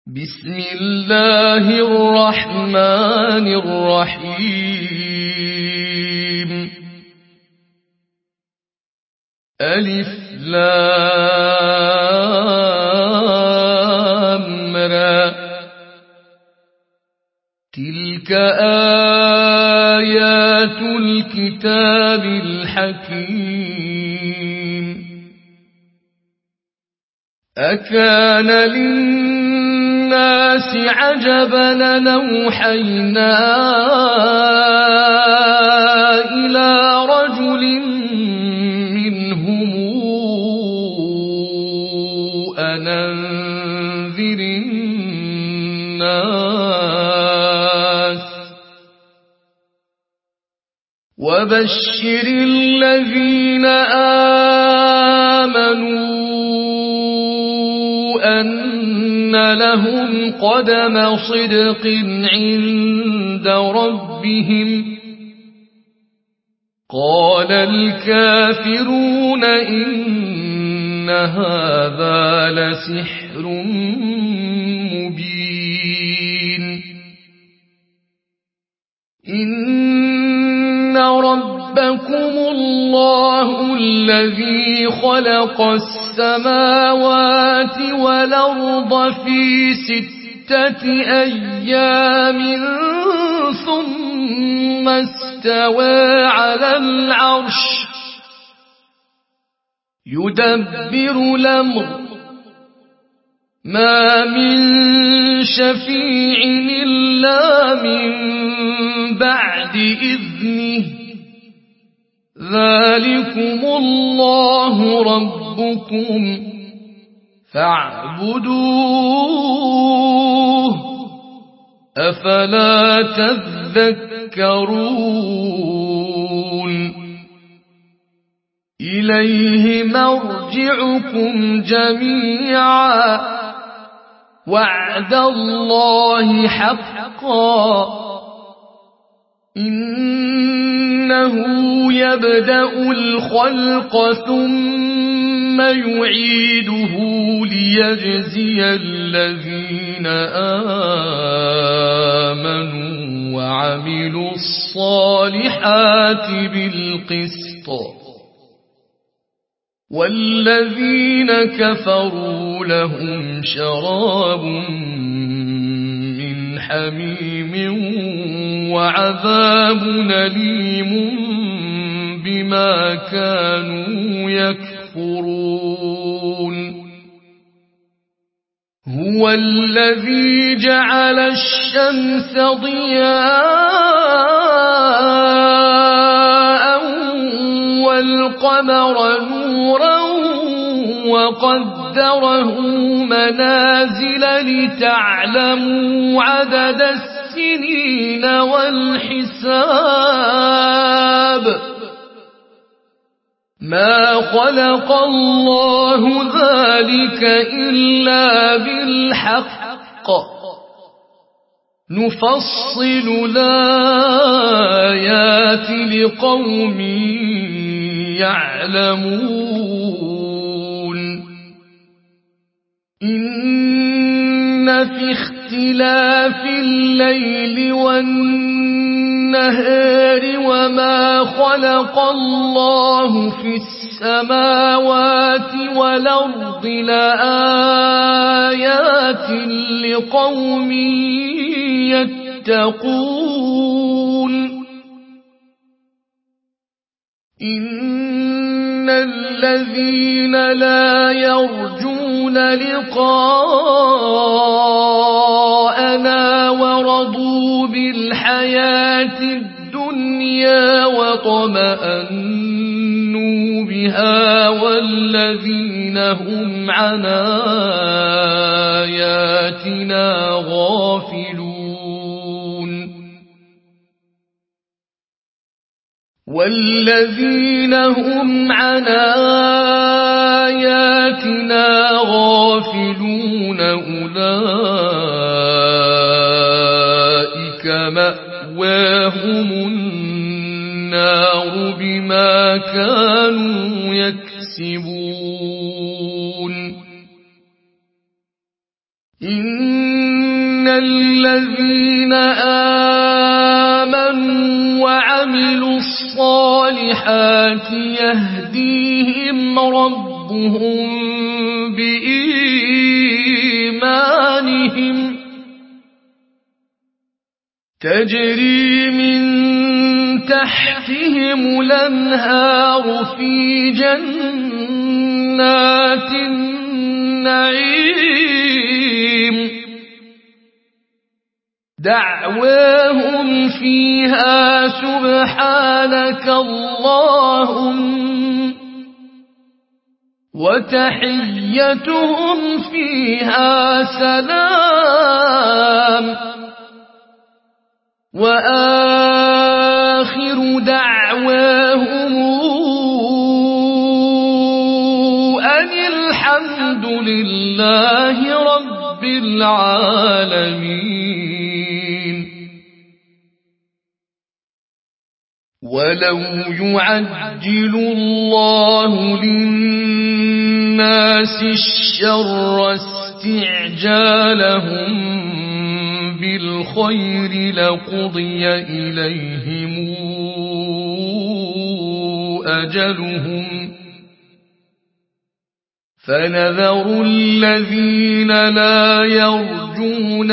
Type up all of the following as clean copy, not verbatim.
بسم الله الرحمن الرحيم ألف لام را تلك آيات الكتاب الحكيم أكان للناس عجبا أن أوحينا إلى رجل منهم أن أنذر الناس وبشر الذين آمنوا أن لهم قدم صدق عند ربهم قال الكافرون إن هذا لسحر مبين إن ربكم الله الذي خلق السماوات والأرض في 6 أيام ثم استوى على العرش يدبر الأمر ما من شفيع إلا من بعد إذنه ذلكم الله ربكم فاعبدوه أفلا تذكرون إليه مرجعكم جميعا وعد الله حقا إنه يبدأ الخلق ثم يعيده ليجزي الذين آمنوا وعملوا الصالحات بالقسط والذين كفروا لهم شراب من حميم وعذاب أليم بما كانوا يكفرون هو الذي جعل الشمس ضياء والقمر نورا وقدره منازل لتعلموا عدد السنين والحساب ما خلق الله ذلك إلا بالحق نفصل الآيات لقوم يعلمون إن في اختلاف الليل والنهار وما خلق الله في السماوات والأرض لآيات لقوم يتقون إن الذين لا يرجون لقاءنا ورضوا بالحياة الدنيا وطمأنوا بها والذين هم عن آياتنا غافلون والذين هم عن آياتنا غافلون أولئك مأواهم النار بما كانوا يكسبون الذين آمنوا وعملوا الصالحات يهديهم ربهم بإيمانهم تجري من تحتهم الأنهار في جنات النعيم دعواهم فيها سبحانك اللهم وتحيتهم فيها سلام وآخر دعواهم أن الحمد لله رب العالمين. ولو يعجل الله للناس الشر استعجالهم بالخير لقضي إليهم أجلهم فنذر الذين لا يرجون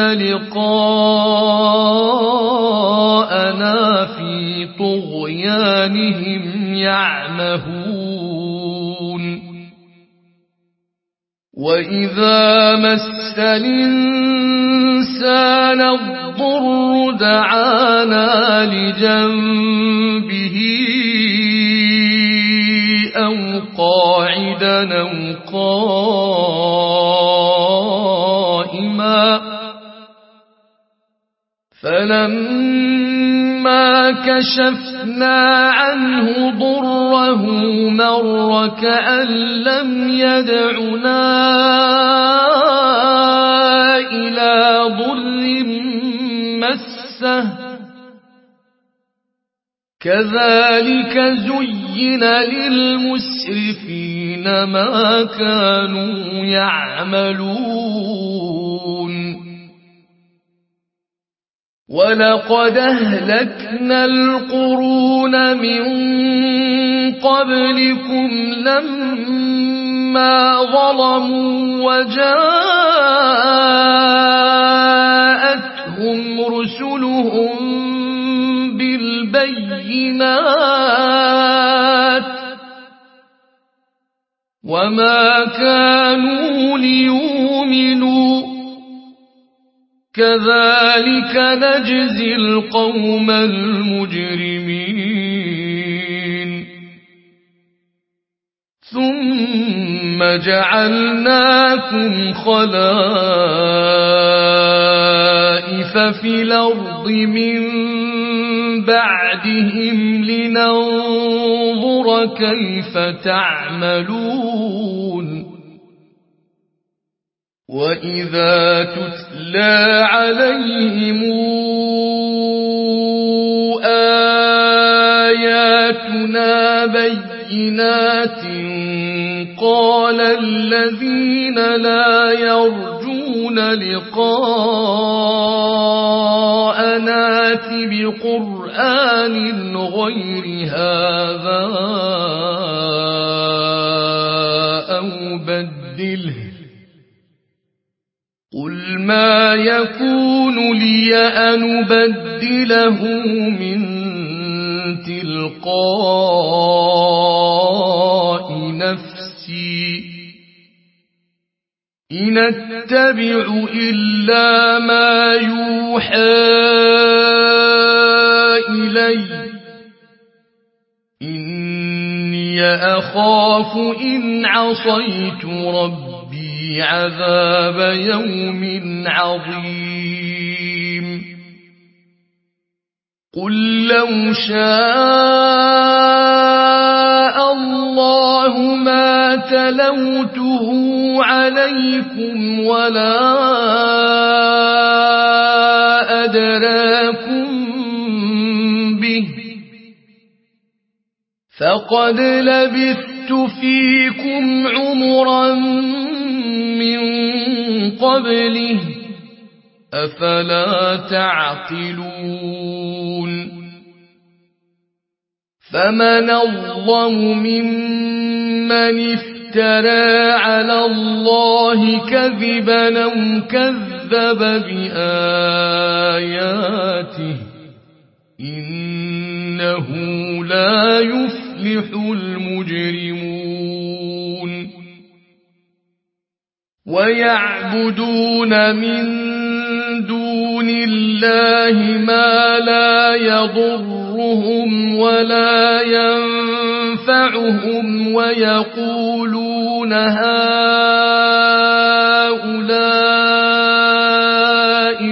لقاءنا في طغيانهم يعمهون. وإذا مس الإنسان الضر دعانا لجنبه أو قاعدا أو قائما فلما كشفنا عنه ضره مر كأن لم يدعنا إلى ضر مسه كذلك زين للمسرفين ما كانوا يعملون. ولقد أهلكنا القرون من قبلكم لما ظلموا وجاءتهم رسلهم بالبينات وما كانوا ليؤمنوا كذلك نجزي القوم المجرمين. ثم جعلناكم خلائف في الأرض من بعدهم لننظر كيف تعملون. وإذا تتلى عليهم آياتنا بينات قال الذين لا يرجون لقاءنا ائت بقرآن غير هذا أو بدله قل ما يكون لي أن أبدله من تلقاء نفسي إن أتبع إلا ما يوحى إلي إني أخاف إن عصيت ربي عذاب يوم عظيم. قل لو شاء الله ما تلوته عليكم ولا أدراكم به فقد لبثت فيكم عمرا من قبله أفلا تعقلون فمن أظلم ممن افترى على الله كذبا أو كذب بآياته إنه لا يفلح المجرمون ويعبدون من دون الله ما لا يضرهم ولا ينفعهم ويقولون هؤلاء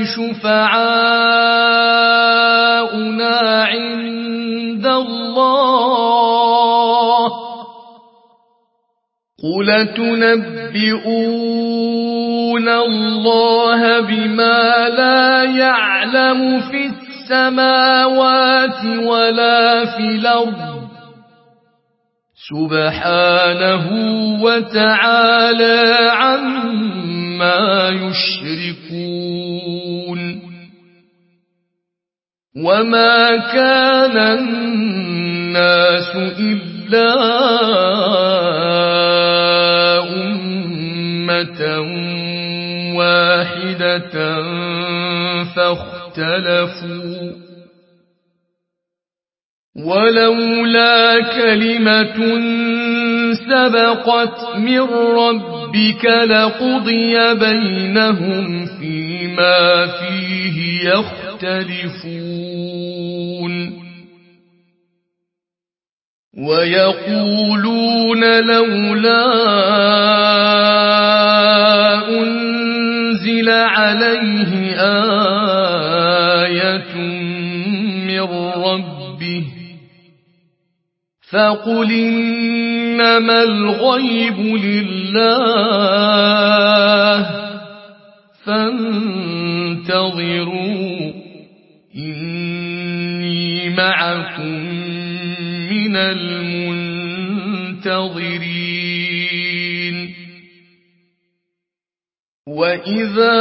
شفعاؤنا عند الله قل تنبئون الله بما لا يعلم في السماوات ولا في الأرض سبحانه وتعالى عما يشركون وما كان الناس إلا أمة واحدة فاختلفوا ولولا كلمة سبقت من ربك لقضي بينهم فيما فيه يختلفون ويقولون لولا أنزل عليه آية من ربه فقل إنما الغيب لله فانتظروا إني معكم من المنتظرين وإذا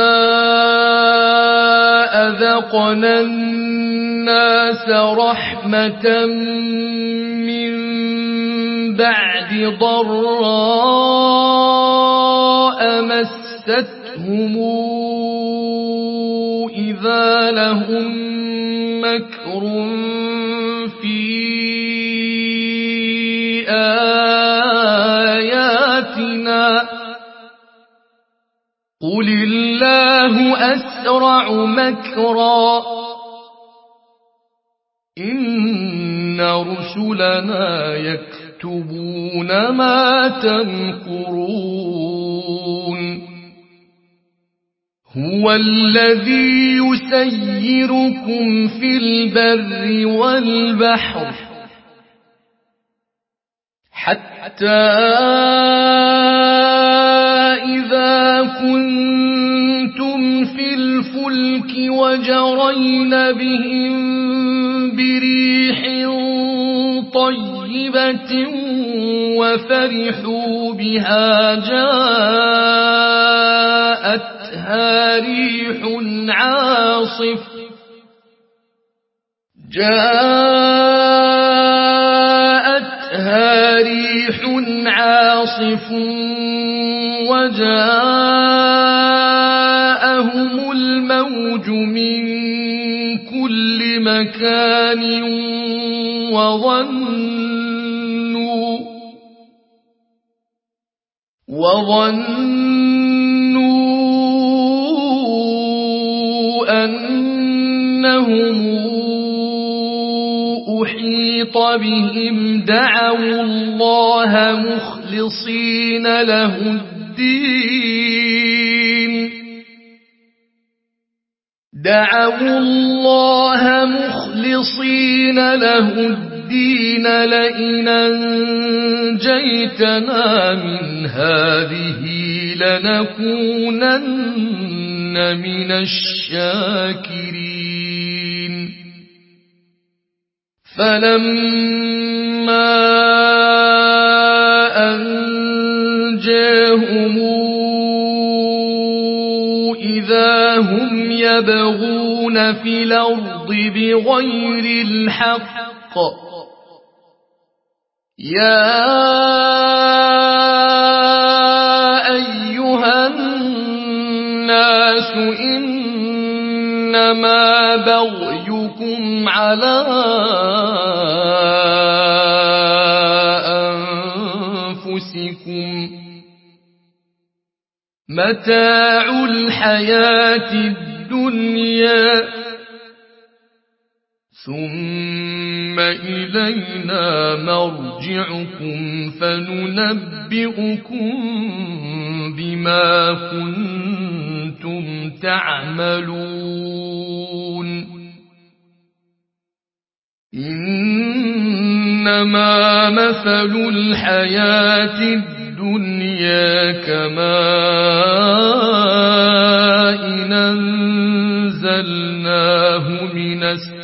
أذقنا الناس رحمة من بعد ضراء مستهم إذا لهم مكر في آياتنا قل الله أسرع مكرا إن رسلنا يكتبون ما تمكرون هو الذي يسيركم في البر والبحر حتى إذا كنتم في الفلك وجرين بهم بريح طيبة وفرحوا بها جاءتها ريح عاصف وجاءهم الموج من كل مكان وظنوا أنهم أحيط بهم دعوا الله مخلصين له الدين لئن أنجيتنا من هذه لنكونن من الشاكرين فلما أنجاهم إذا هم يبغون في الأرض بغير الحق يا أيها الناس إنما بغيكم على أنفسكم متاع الحياة الدنيا ثم إلينا مرجعكم فننبئكم بما كنتم تعملون إنما مثل الحياة الدنيا كماء أنزلناه من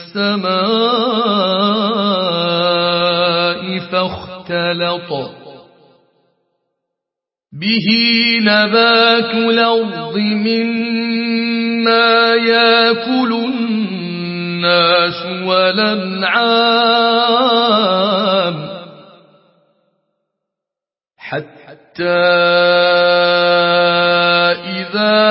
السماء فاختلط به نبات الأرض مما يأكل الناس والأنعام حتى إذا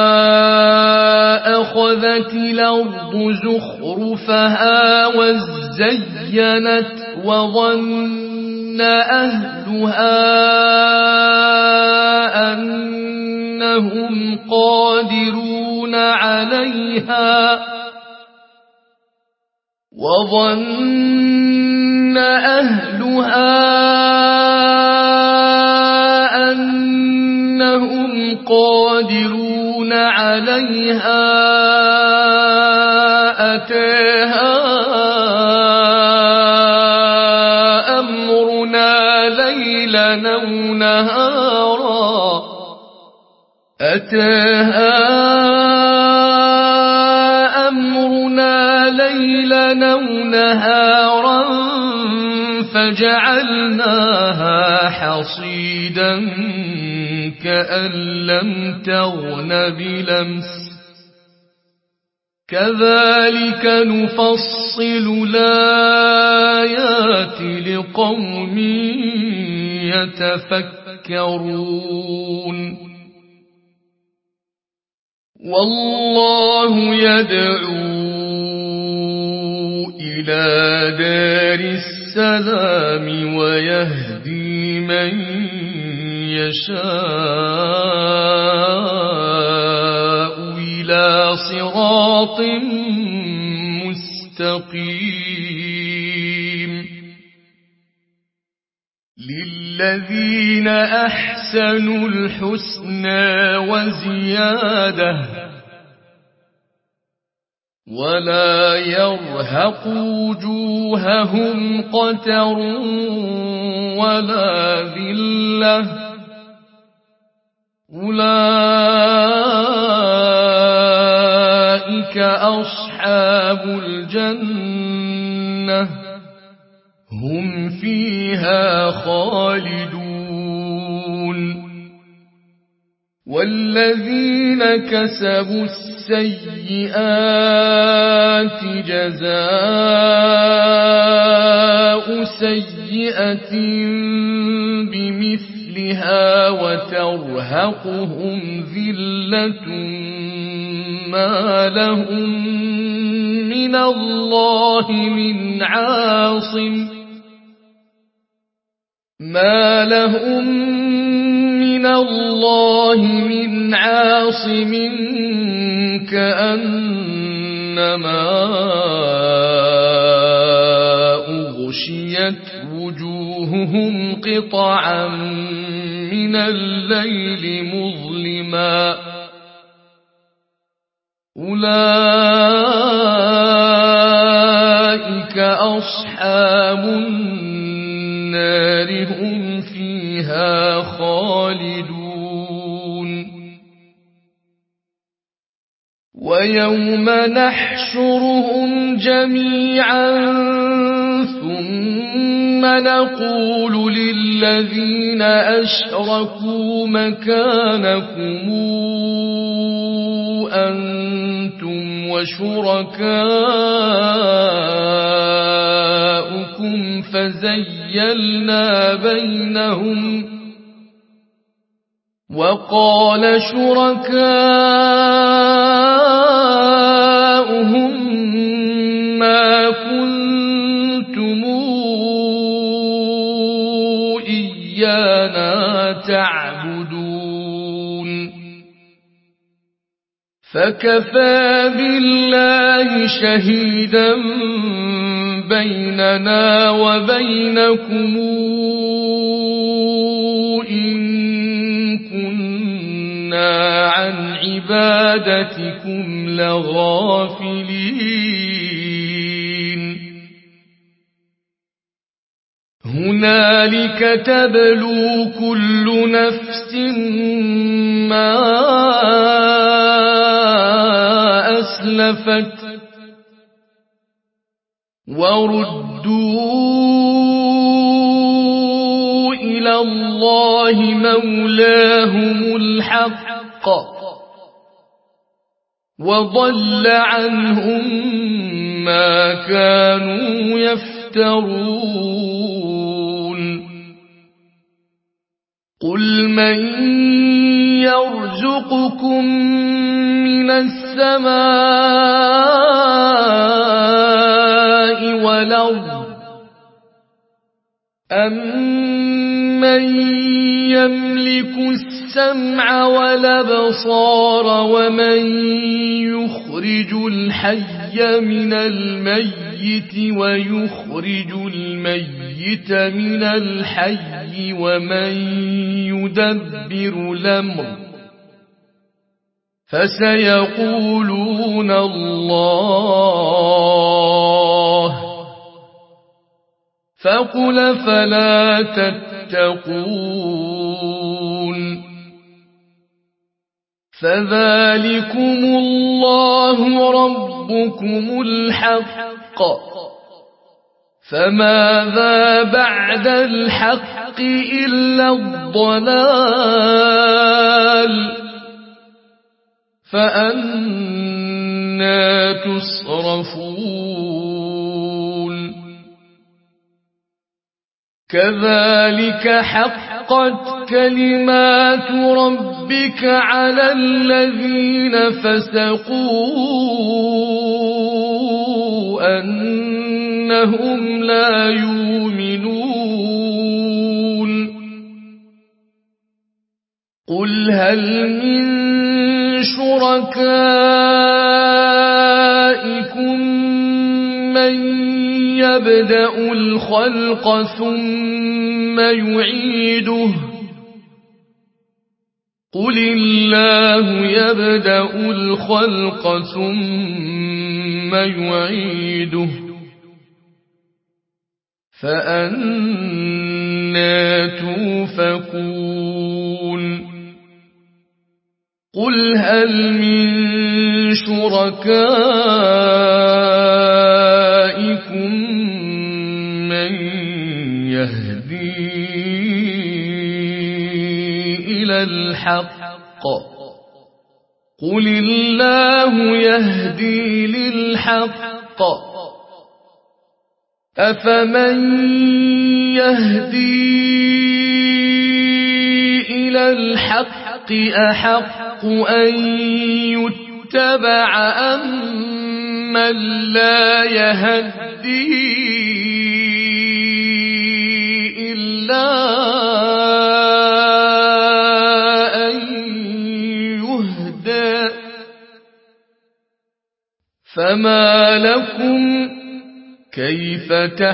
أخذت الأرض زخرفها وزينت وظن أهلها أنهم قادرون عليها أتاها أمرنا ليلا أو نهارا فجعلناها حصيدا كأن لم تغن بلمس كذلك نفصل الآيات لقوم يتفكرون والله يدعو إلى دار السلام ويهدي من يشاء إلى صراط مستقيم للذين أحسنوا الحسنى وزيادة ولا يرهق وجوههم قتر ولا ذلة أولئك أصحاب الجنة هم فيها خالدون والذين كسبوا السيئات جزاء سيئة بمثلها وترهقهم ذلة ما لهم من الله من عاصم كأنما أغشيت وجوههم قطعا من الليل مظلما أولئك أصحاب النار هم فيها خالدون ويوم نحشرهم جميعا ثم نقول للذين أشركوا مكانكم أنتم وشركاؤكم فزيلنا بينهم وقال شركاؤهم ما كنتم إيانا تعبدون فكفى بالله شهيدا بيننا وبينكم إن كنا عن عبادتكم لغافلين هنالك تبلو كل نفس ما أسلفت وردوا إلى الله مولاهم الحق وضل عنهم ما كانوا يفترون قل من يرزقكم من السماء والأرض أَمَّن يملك السمع والأبصار ومن يخرج الحي من الميت ويخرج الميت من الحي ومن يدبر الأمر فسيقولون الله فقل فلا تتقون فذلكم الله ربكم الحق فماذا بعد الحق إلا الضلال فأنى تصرفون كذلك حقت كلمات ربك على الذين فسقوا أنهم لا يؤمنون قل هل من شركائكم من يبدأ الخلق ثم يعيده قل الله يبدأ الخلق ثم يعيده فأنى توفكون قل هل من شركائكم من يهدي إلى الحق قل الله يهدي للحق أفمن يهدي إلى الحق أحق أن يتبع أمن لا يهدي إلا أن يهدى فما لكم كيف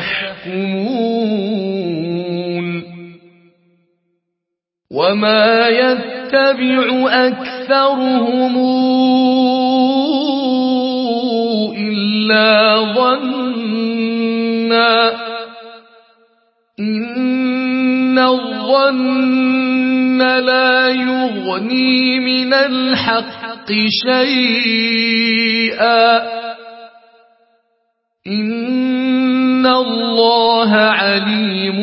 تحكمون وما يتبع أكثرهم إلا ظنا إن الظن لا يغني من الحق شيئا إن الله عليم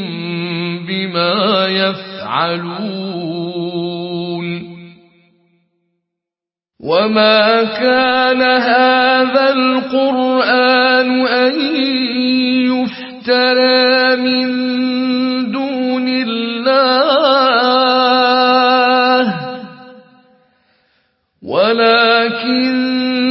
بما يفعلون وما كان هذا القرآن أن يفترى من دون الله ولكن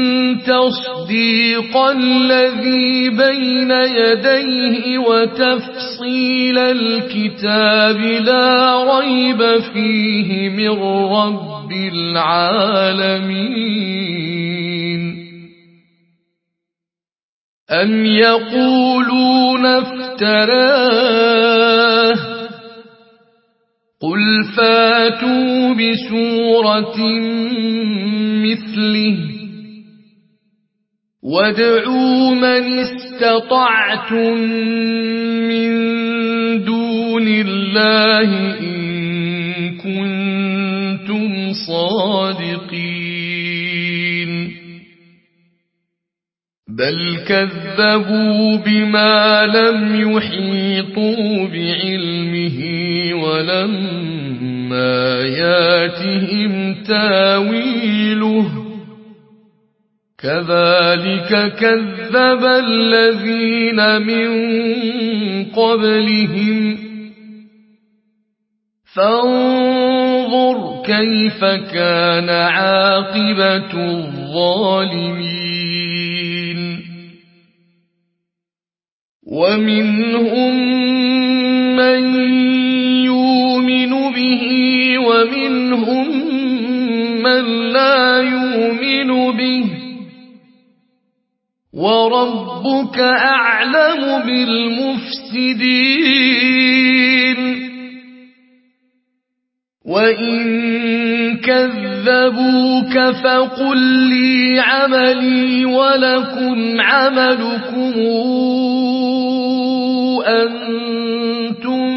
تصديق الذي بين يديه وتفصيل الكتاب لا ريب فيه من رب العالمين أم يقولون افتراه قل فاتوا بسورة مثله وادعوا من استطعتم من دون الله إن كنتم صادقين بل كذبوا بما لم يحيطوا بعلمه ولما ياتهم تاويله كذلك كذب الذين من قبلهم فانظر كيف كان عاقبة الظالمين ومنهم من يؤمن به ومنهم من لا يؤمن به وربك أعلم بالمفسدين وإن كذبوك فقل لي عملي ولكم عملكم أنتم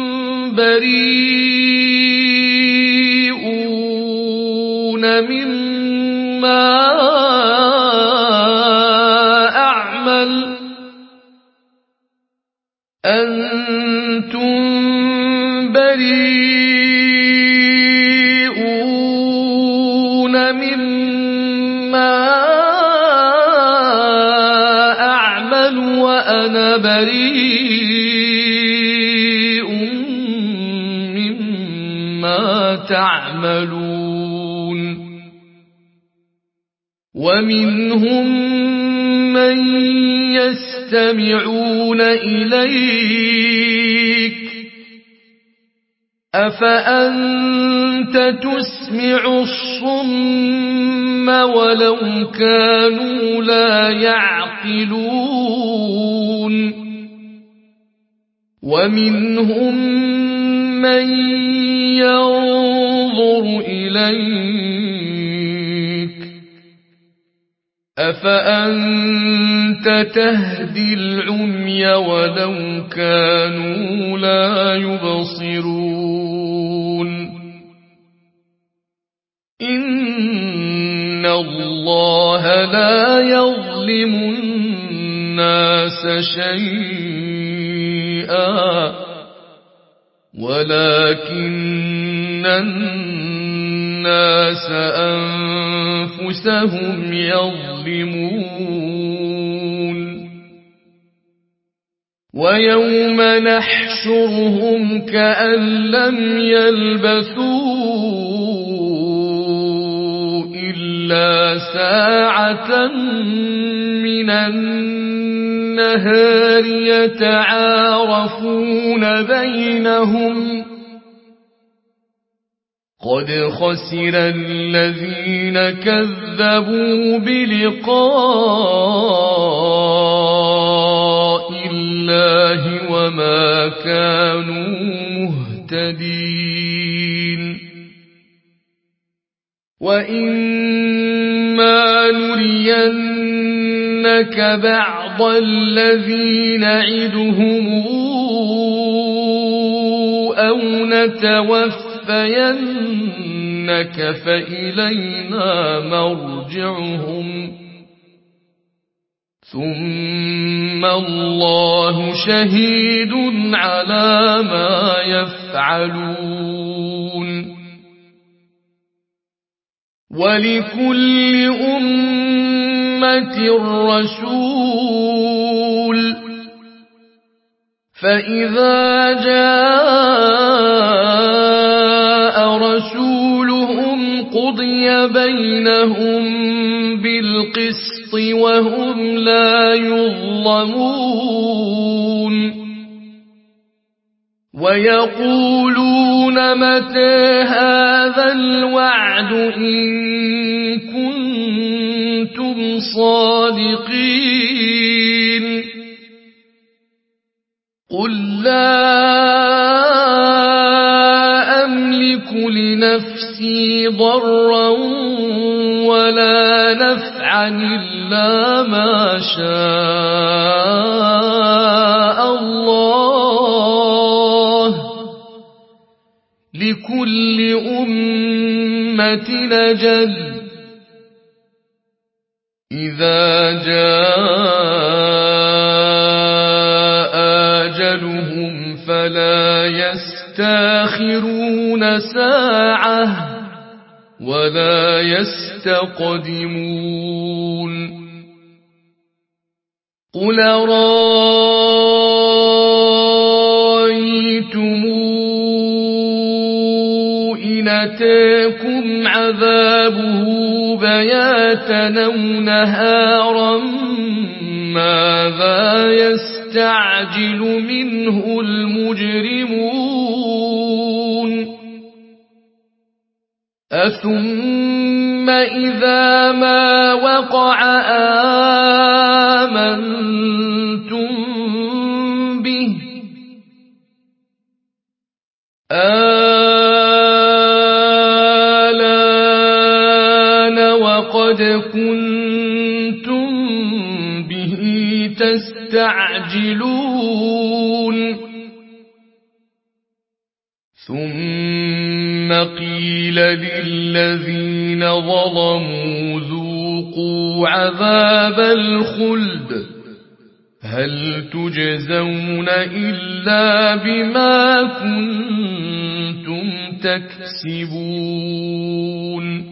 بريئون مما أعمل وأنا بريء مما تعملون ومنهم من يستمعون إليك أفأنت تسمع الصم ولو كانوا لا يعقلون ومنهم من ينظر إليك أفأنت تهدي العمي ولو كانوا لا يبصرون إن الله لا يظلم الناس شيئا ولكن الناس أنفسهم يظلمون ويوم نحشرهم كأن لم يلبثوا إلا ساعة من النهار يتعارفون بينهم قد خسر الذين كذبوا بلقاء الله وما كانوا مهتدين وإما نرينك بعض الذي نعدهم أو نتوفينك فإلينا مرجعهم ثم الله شهيد على ما يفعلون ولكل أمة رسول فإذا جاء رسولهم قضي بينهم بالقسط وهم لا يظلمون ويقولون متى هذا الوعد إن كنتم صادقين قل لا أملك لنفسي ضرا ولا نفعا إلا ما شاء الله لكل أمة أجل إذا جاء أجلهم فلا يستأخرون ساعة ولا يستقدمون قل أرأيتم إن أتاكم عذابه بياتا أو نهارا ماذا يستعجل منه المجرمون أثم إذا ما وقع آمنتم به آلان وقد كنتم به تستعجلون ثم قيل للذين ظلموا ذوقوا عذاب الخلد هل تجزون إلا بما كنتم تكسبون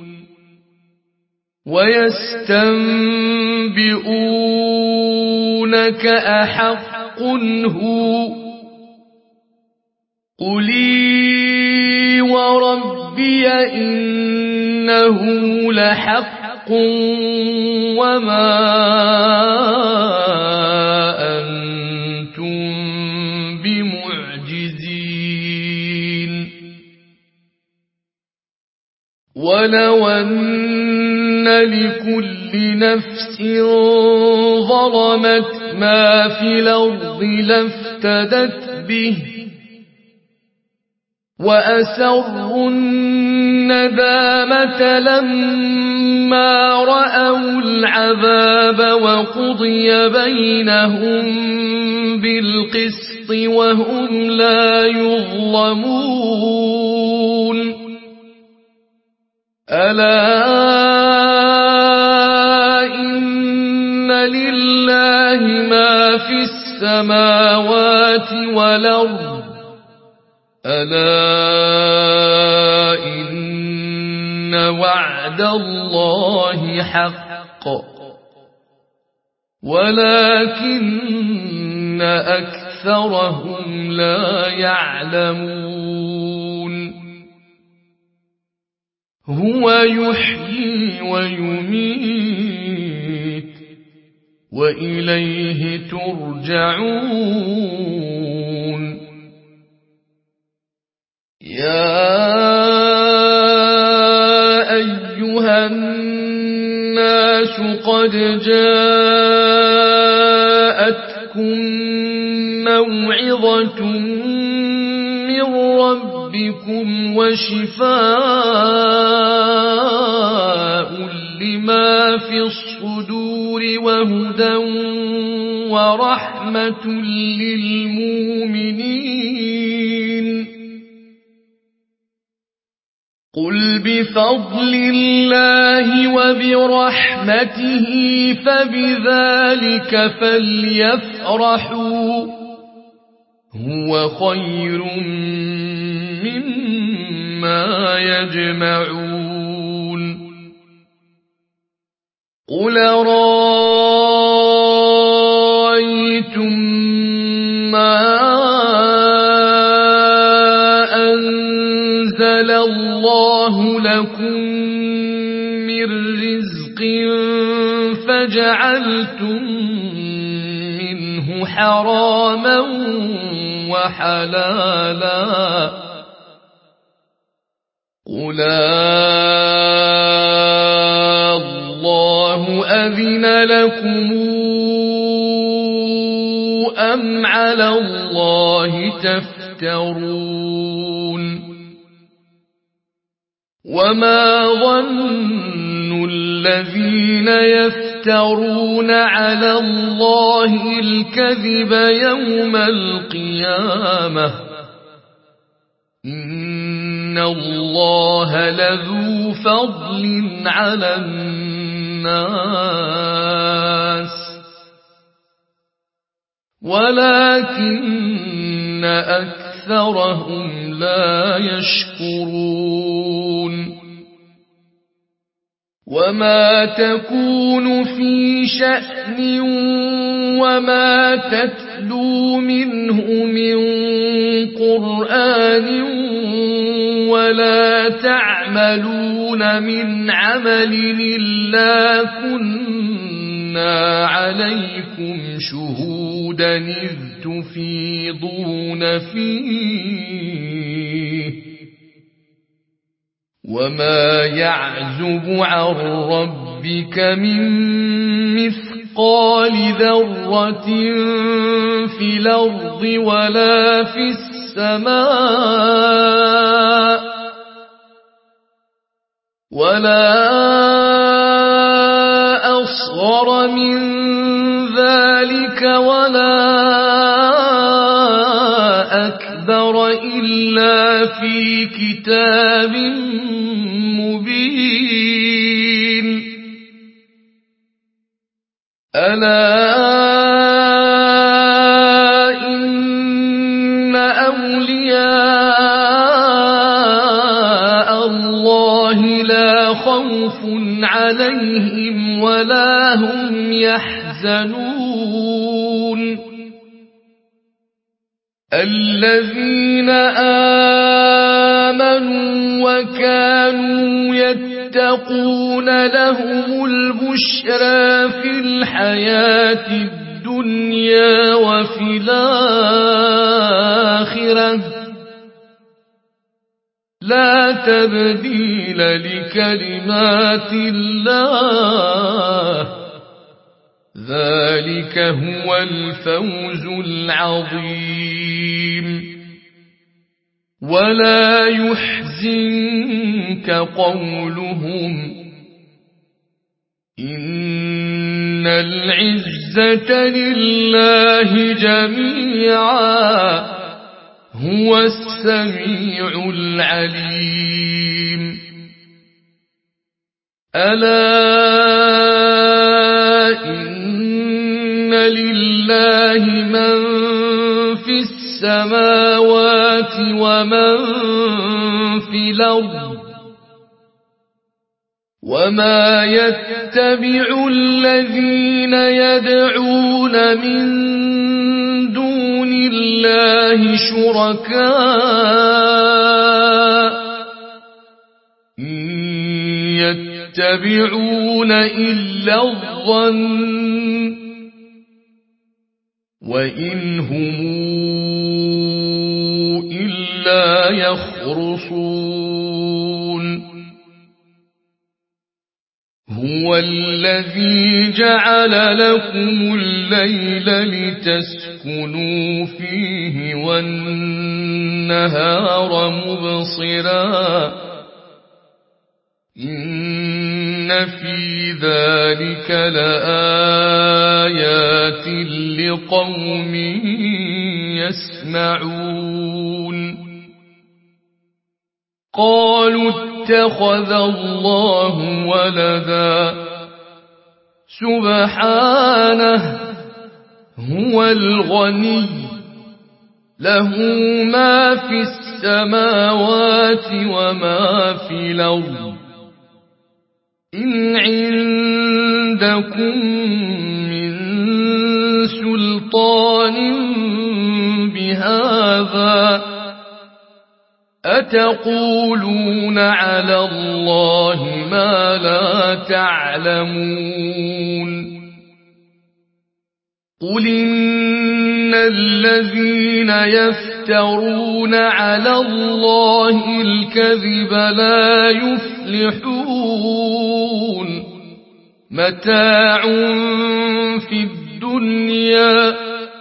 ويستنبئونك أحق هو قل إي وربي إنه لحق وما أنتم بمعجزين ولو أن لكل نفس ظلمت ما في الأرض لافتدت به وأسروا الندامة لما رأوا العذاب وقضي بينهم بالقسط وهم لا يظلمون ألا إن لله ما في السماوات والأرض ألا إن وعد الله حق ولكن أكثرهم لا يعلمون هو يحيي ويميت وإليه ترجعون يا أيها الناس قد جاءتكم موعظة من ربكم وشفاء لما في الصدور وهدى ورحمة للمؤمنين قل بفضل الله وبرحمته فبذلك فليفرحوا هو خير مما يجمعون قل رأيتم ما أنزل الله لكم من رزق فجعلتم منه حراما وحلالا قل الله أذن لكم أم على الله تفترون وما ظن الذين يفترون على الله الكذب يوم القيامة إن الله لذو فضل على الناس ولكن أكثرهم لا يشكرون وما تكون في شأن وما تتلو منه من قرآن ولا تعملون من عمل إلا كنا عليكم شهودا إذ تفيضون فيه وما يعزب عن ربك من مثقال ذرة في الأرض ولا في السماء ولا أصغر من ذلك ولا أكبر إلا في كتاب مبين ألا إن أولياء الله لا خوف عليهم ولا هم يحزنون الذين آمنوا وكانوا يتقون لهم البشرى في الحياة الدنيا وفي الآخرة لا تبديل لكلمات الله ذلك هو الفوز العظيم ولا يحزنك قولهم إن العزة لله جميعا هو السميع العليم ألا إن لله من في السماوات ومن في الأرض وما يتبع الذين يدعون من دون الله شركاء إن يتبعون إلا الظن وإن هم إلا يخرصون هو الذي جعل لكم الليل لتسكنوا فيه والنهار مبصرا إن في ذلك لآيات لقوم يسمعون قالوا اتخذ الله ولدا سبحانه هو الغني له ما في السماوات وما في الأرض إن عندكم لكم من سلطان بهذا أتقولون على الله ما لا تعلمون قل إن الذين يفترون على الله الكذب لا يفلحون متاع في الدنيا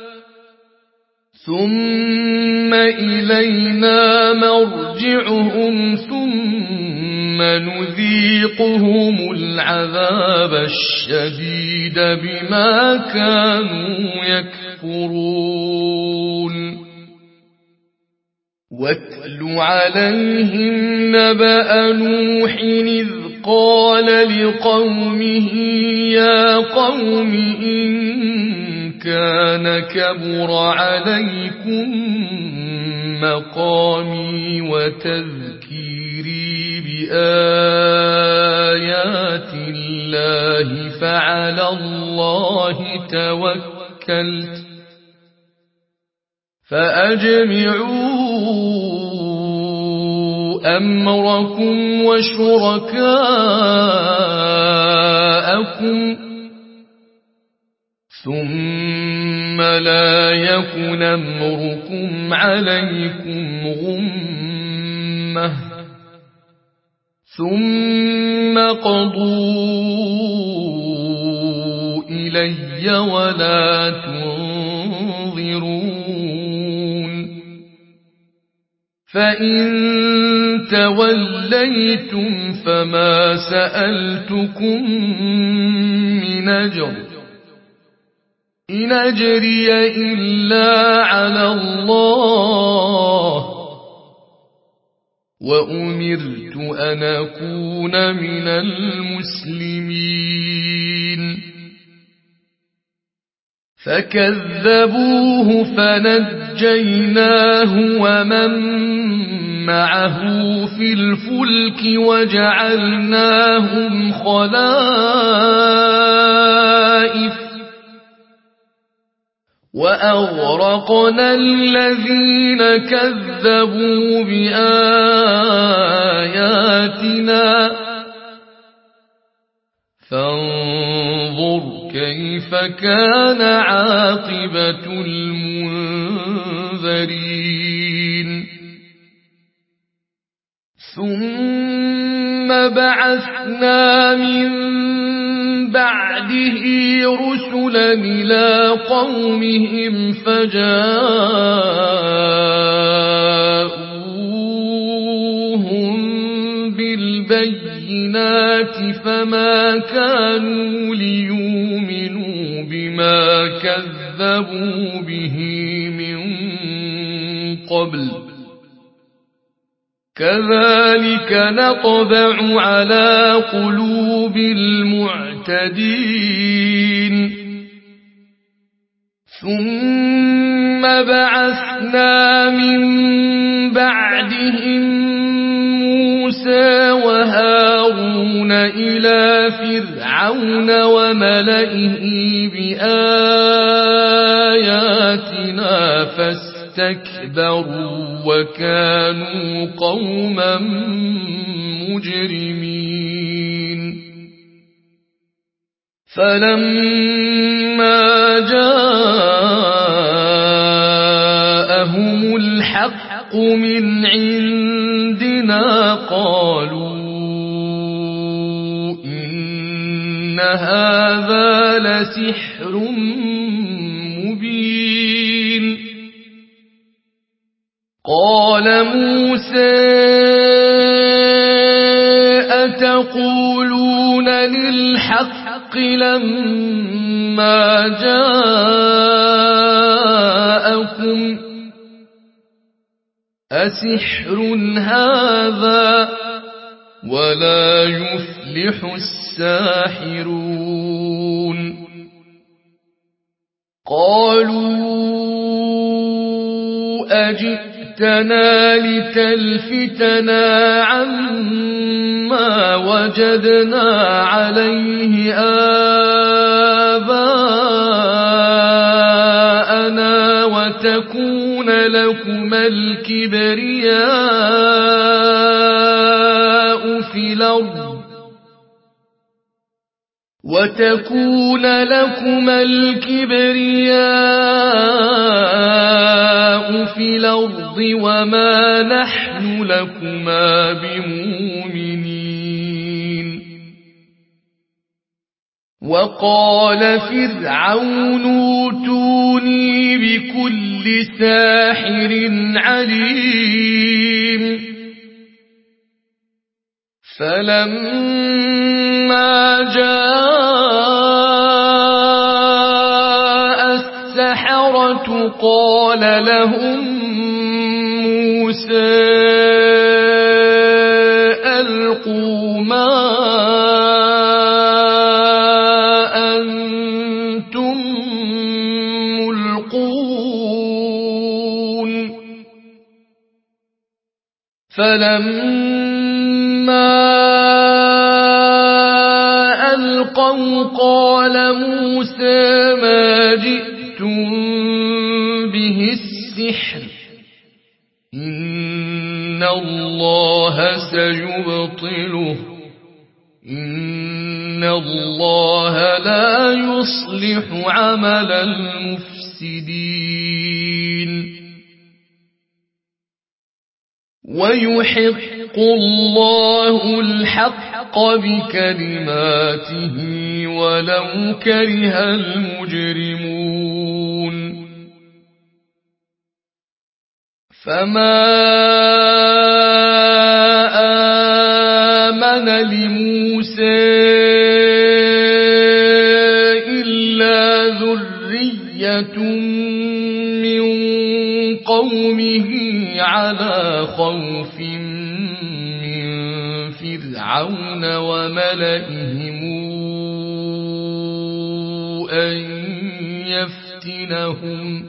ثم إلينا مرجعهم ثم نذيقهم العذاب الشديد بما كانوا يكفرون واتل عليهم نبأ نوح إذ قال لقومه يا قوم إن كان كبر عليكم مقامي وتذكيري بآيات الله فعلى الله توكلت فأجمعوا أمركم وشركاءكم ثم لا يكن أمركم عليكم غمة ثم قضوا إلي ولا تنظرون فإن توليتم فما سألتكم من أجر إن أجري إلا على الله وأمرت أن أكون من المسلمين فكذبوه فنجيناه ومن معه في الفلك وجعلناهم خلائف وأغرقنا الذين كذبوا بآياتنا فانظر كيف كان عاقبة المنذرين ثم بعثنا من بعده رسلا إلى قومهم فجاءوهم بالبينات فما كانوا ليؤمنوا بما كذبوا به من قبل كذلك نطبع على قلوب المعتدين ثم بعثنا من بعدهم موسى وهارون إلى فرعون وملئه بآياتنا فاستكبروا وكانوا قوما مجرمين فلما جاءهم الحق من عندنا قالوا إن هذا لسحر مبين قال موسى أتقولون للحق لما جاءكم أسحر هذا ولا يفلح الساحرون قالوا أجئتنا جئتنا لتلفتنا عما وجدنا عليه آباءنا وتكون لكما الكبرياء في الأرض وما نحن لكما بمؤمنين. وقال فرعون اوتوني بكل ساحر عليم. فلما جاء السحرة قال لهم موسى ألقوا ما أنتم ملقون. فلما ألقوا قال موسى ما جئتم به السحر إن الله سيبطله إن الله لا يصلح عمل المفسدين. ويحق الله الحق بكلماته ولو كره المجرمون. فما آمن لموسى إلا ذرية من قومه على خوف من فرعون وملئهم أن يفتنهم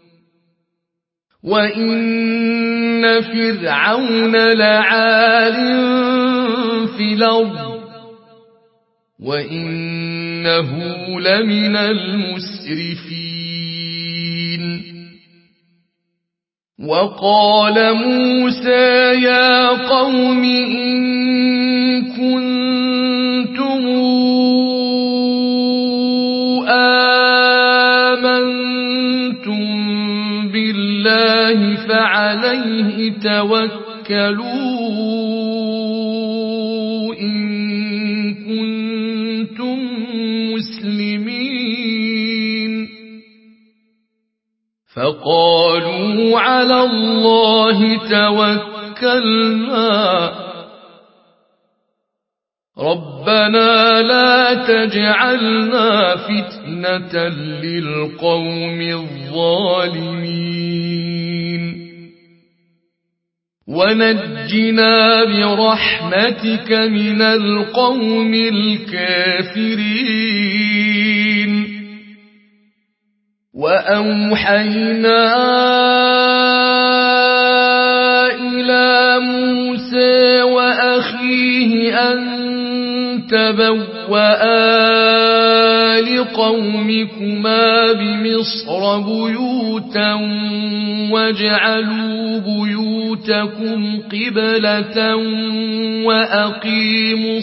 وإن فرعون لعال في الأرض وإنه لمن المسرفين. وقال موسى يا قوم إن كنتم آمنتم بالله فعليه توكلوا إن كنتم مسلمين. فقالوا على الله توكلنا ربنا لا تجعلنا فتنة للقوم الظالمين ونجنا برحمتك من القوم الكافرين. وأوحينا إلى موسى وأخيه أن تبوأ لقومكما بمصر بيوتا واجعلوا بيوتكم قبلة وأقيموا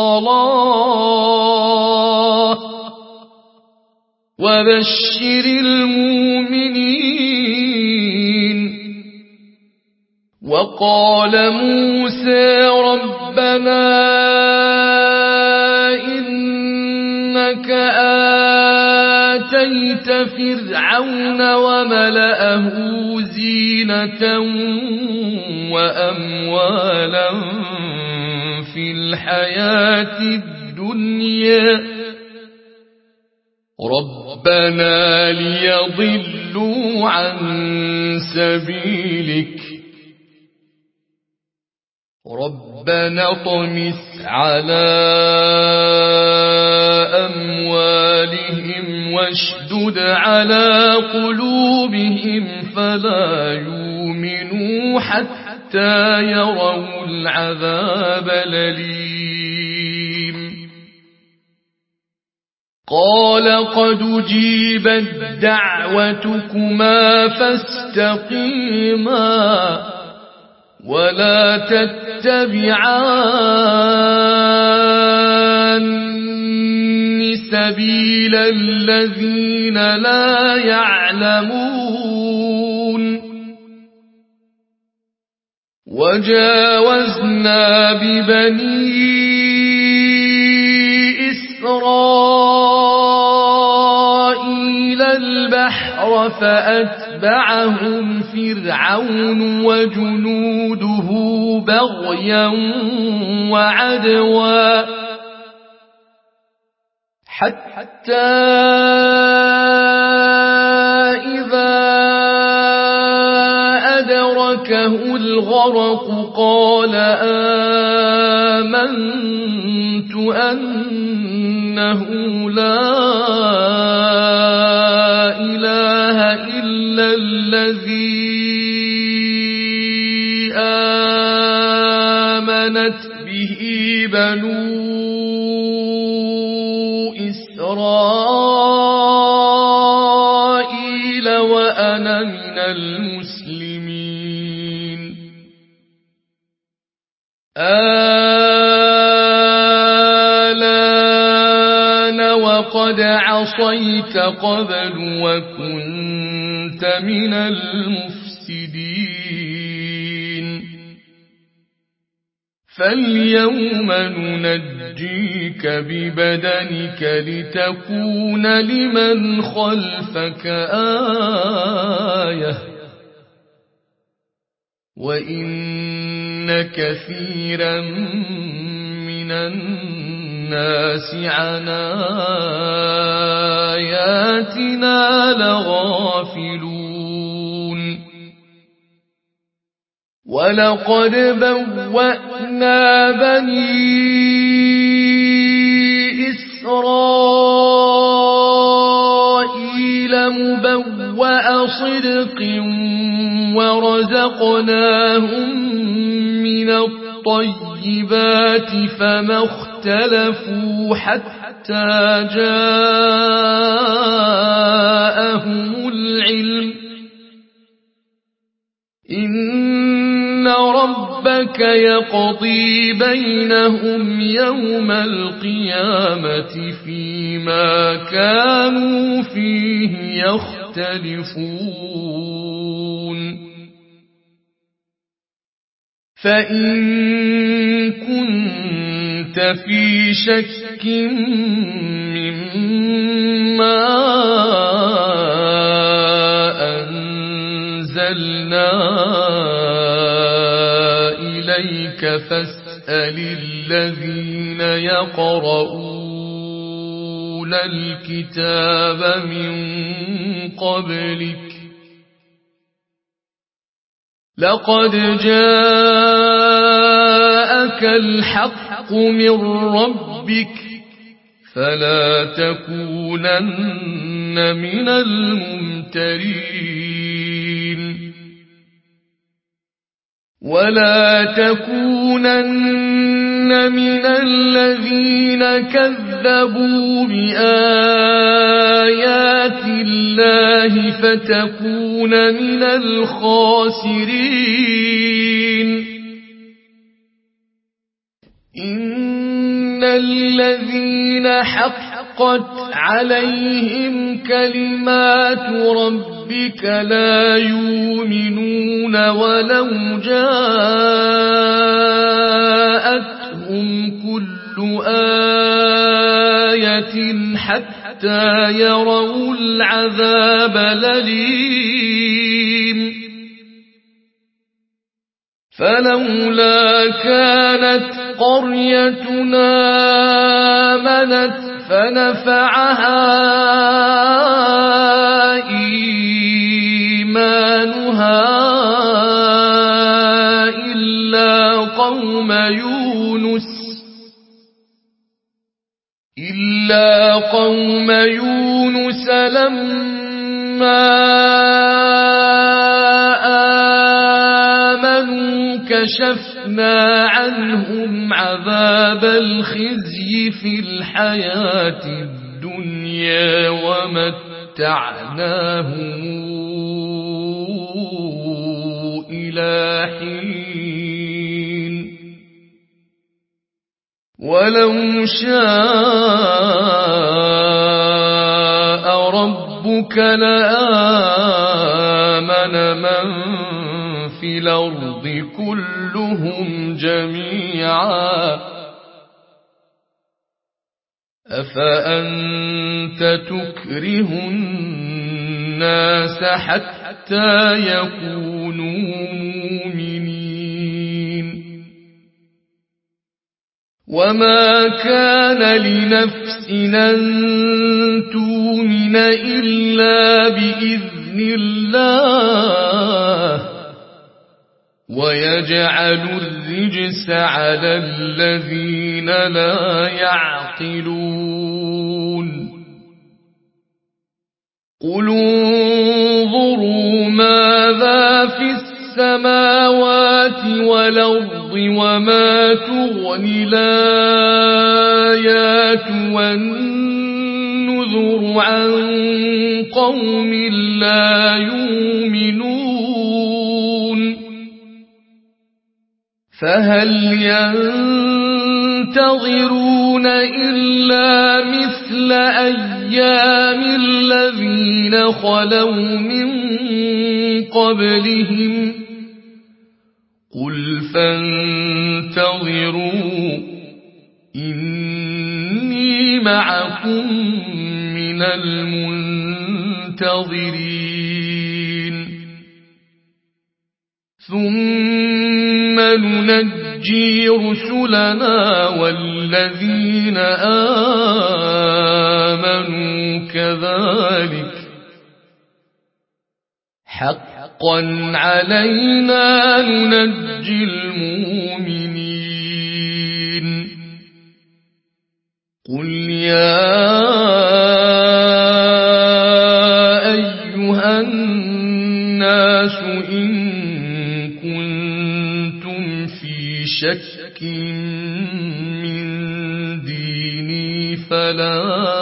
الصلاة وبشر المؤمنين. وقال موسى ربنا إنك آتيت فرعون وملأه زينة وأموالا في الحياة الدنيا ربنا ليضلوا عن سبيلك ربنا اطمس على أموالهم واشدد على قلوبهم فلا يؤمنوا حتى يروا العذاب الأليم قال قد أجيبت دعوتكما فاستقيما ولا تتبعان سبيل الذين لا يعلمون وجاوزنا ببني إسرائيل البحر فأتبعهم فرعون وجنوده بغيا وعدوا حتى إذا أدركه الغرق قال آمنت أنه لا إله إلا الذي آمنت به بنو إسرائيل وأنا من المسلمين الآن وقد عصيت قبل وكنت من المفسدين فاليوم ننجيك ببدنك لتكون لمن خلفك آية وإن كثيرا من الناس عن آياتنا لغافلون ولقد بوأنا بني إسرائيل مبوأ صدق ورزقناهم من الطيبات فما اختلفوا حتى جاءهم العلم إن ربك يقضي بينهم يوم القيامة فيما كانوا فيه يختلفون فإن كنت في شك مما أنزلنا إليك فاسأل الذين يقرؤون الكتاب من قبلك لقد جاءك الحق من ربك فلا تكونن من الممترين ولا تكونن من الذين كذبوا بآيات الله فتكون من الخاسرين إن الذين حقت عليهم كلمات ربك لا يؤمنون ولو جاءتهم كل آية حتى يروا العذاب الأليم فلولا كانت قريتنا آمنت فنفعها إيمانها إلا قوم يونس لما آمنوا كشفنا عنهم عذاب الخزي في الحياة الدنيا ومتعناهم إلى حين ولو شاء ربك لآمن من في الأرض كلهم جميعا أفأنت تكره الناس حتى يكونوا مؤمنين وما كان لنفس أن تؤمن إلا بإذن الله ويجعل الرجس على الذين لا يعقلون قل انظروا ماذا في السماوات والأرض وما تغني الآيات والنذر عن قوم لا يؤمنون فهل ينتظرون إلا مثل أيام الذين خلوا من قبلهم قل فانتظروا إني معكم من المنتظرين ثم ننجي رسلنا والذين آمنوا كذلك حقا علينا ننجي المؤمنين قل يا أيها الناس إن كنتم في شك من ديني فلا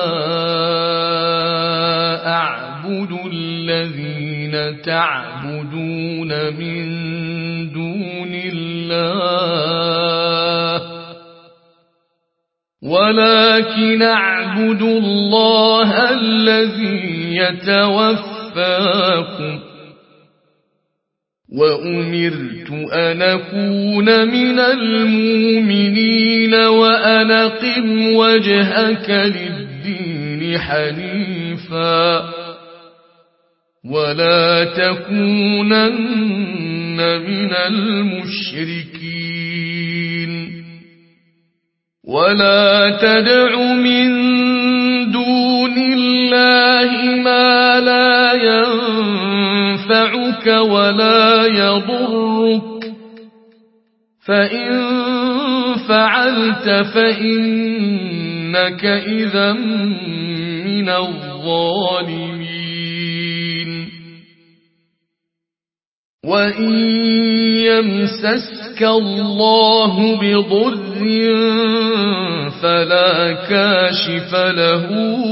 أعبد الذين تعبدون من دون الله ولكن أعبد الله الذي يتوفاكم وأمرت أن أكون من المؤمنين وأن أقم وجهك للدين حنيفا ولا تكونن من المشركين ولا تدع من دون الله ما لا ينفعك ولا يضرك فإن فعلت فإنك إذا من الظالمين وإن يمسسك الله بضر فلا كاشف له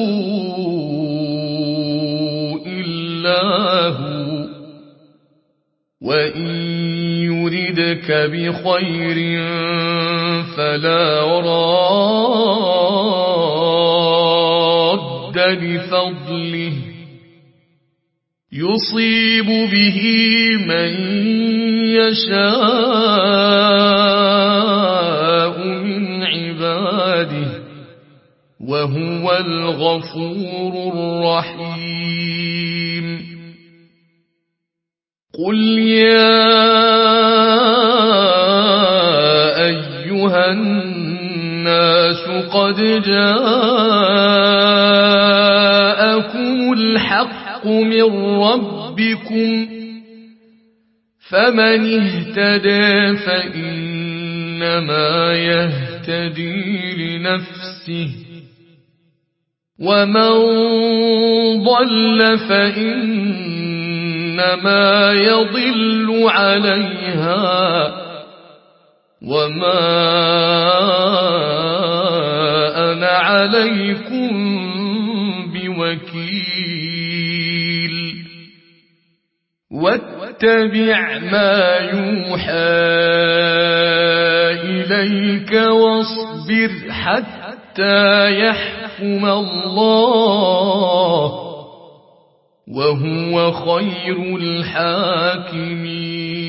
إلا هو وإن يردك بخير فلا راد لفضله يصيب به من يشاء من عباده وهو الغفور الرحيم قل يا أيها الناس قد جاءكم الحق من ربكم فمن اهتدى فإنما يهتدي لنفسه ومن ضل فإنما يضل عليها وما أنا عليكم بوكيل واتبع ما يوحى إليك واصبر حتى يحكم الله وهو خير الحاكمين